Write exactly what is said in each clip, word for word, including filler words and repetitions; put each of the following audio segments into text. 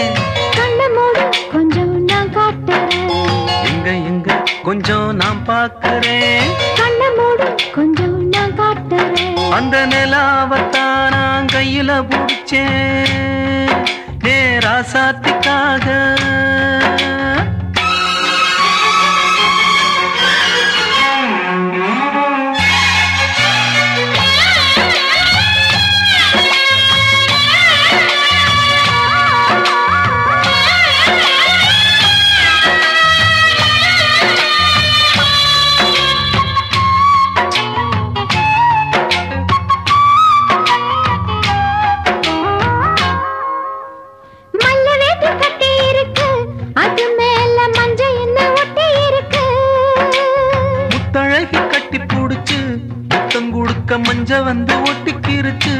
கண்ண மூடு கொஞ்சம் நான் காட்டுறேன். எங்க எங்க கொஞ்சம் நான் பார்க்கிறேன். கண்ண மூடு கொஞ்சம் நான் காட்டுறேன். அந்த நிலாவத்தான் நான் கையில புடிச்சேன் ஏ ராசாத்திக்காக. கட்டி புடிச்சு முத்தம் கொடுக்க மஞ்ச வந்து ஒட்டிக்கிருச்சு.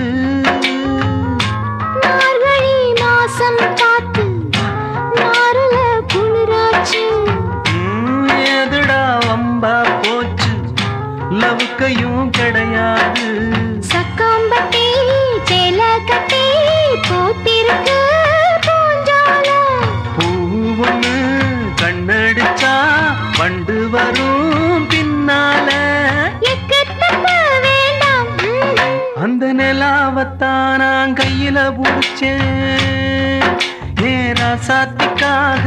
மார்கழி மாசம் காத்து நாருல குளிராச்சு. எதுடா வம்பா போச்சு லவுக்கையும் கிடையாது. சக்காம்பட்டி சேல கட்டி போத்திருக்கு பூஞ்சால. பூவொன்னு கண்ணடிச்சா வண்டு வரும் பின்னால. அந்த நிலாவத்தான் நான் கையில புடிச்சேன் ஏ ராசாத்திக்காக.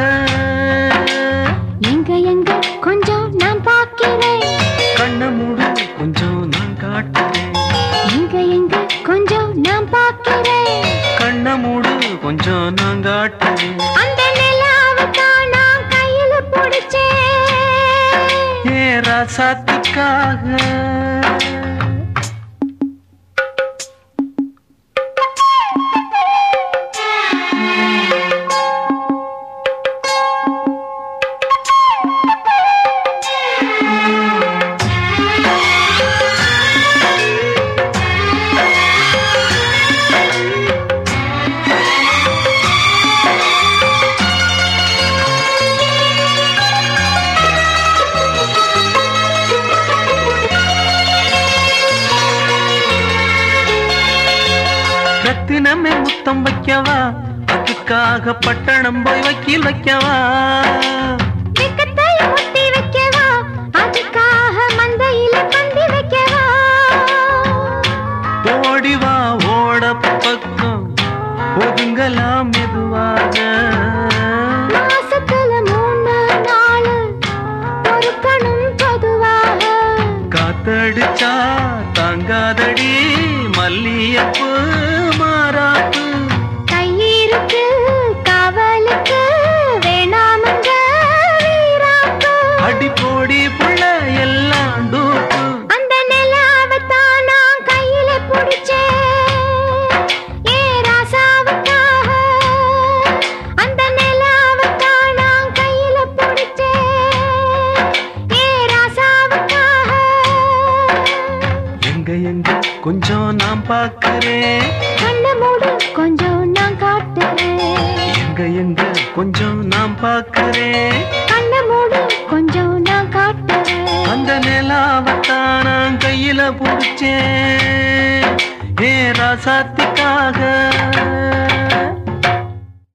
எங்க எங்க கொஞ்சம் நான் பார்க்கிறேன். கண்ண மூடு கொஞ்சம் நான் காட்டுறேன். எங்க எங்க கொஞ்சம் நான் பார்க்கிறேன். கண்ண மூடு கொஞ்சம் நான் காட்டுறேன். அந்த நிலாவத்தான் நான் கையில புடிச்சேன் ஏ ராசாத்திக்காக. ரத்தினமே முத்தம் வைக்கவா அதுக்காக பட்டணம் போய் வக்கீல் வைக்கவா. முத்தி வைக்கவா அதுக்காக மந்தையில பந்தி வைக்கவா. ஓடிவா ஓட பக்கம் ஒதுங்கலாம் மெதுவாக. மாசத்துல மூணு நாள் பொறுக்கணும் பொதுவாக. காத்தடிச்சா தாங்காதடி மல்லியப்பு மாறாப்பு. கையிருக்கு காவலுக்கு வேணாமங்க வீராப்பு. அடி போடி புள்ள எல்லாம் டூப்பு. அந்த நிலாவத்தான் நான் கையில புடிச்சேன் ஏ ராசாவுக்காக. அந்த நிலாவத்தான் நான் கையில புடிச்சேன் ஏ ராசாவுக்காக. எங்க எங்க கொஞ்சம் நான் பார்க்கிறேன். கண்ண மூடு கொஞ்சம் நான் காட்டுறேன். எங்க எங்க கொஞ்சம் நான் பார்க்கிறேன். கண்ண மூடு கொஞ்சம் நான் காட்டுறேன். அந்த நிலாவத்தான் நான் கையில புடிச்சேன் ஏ ராசாத்திக்காக.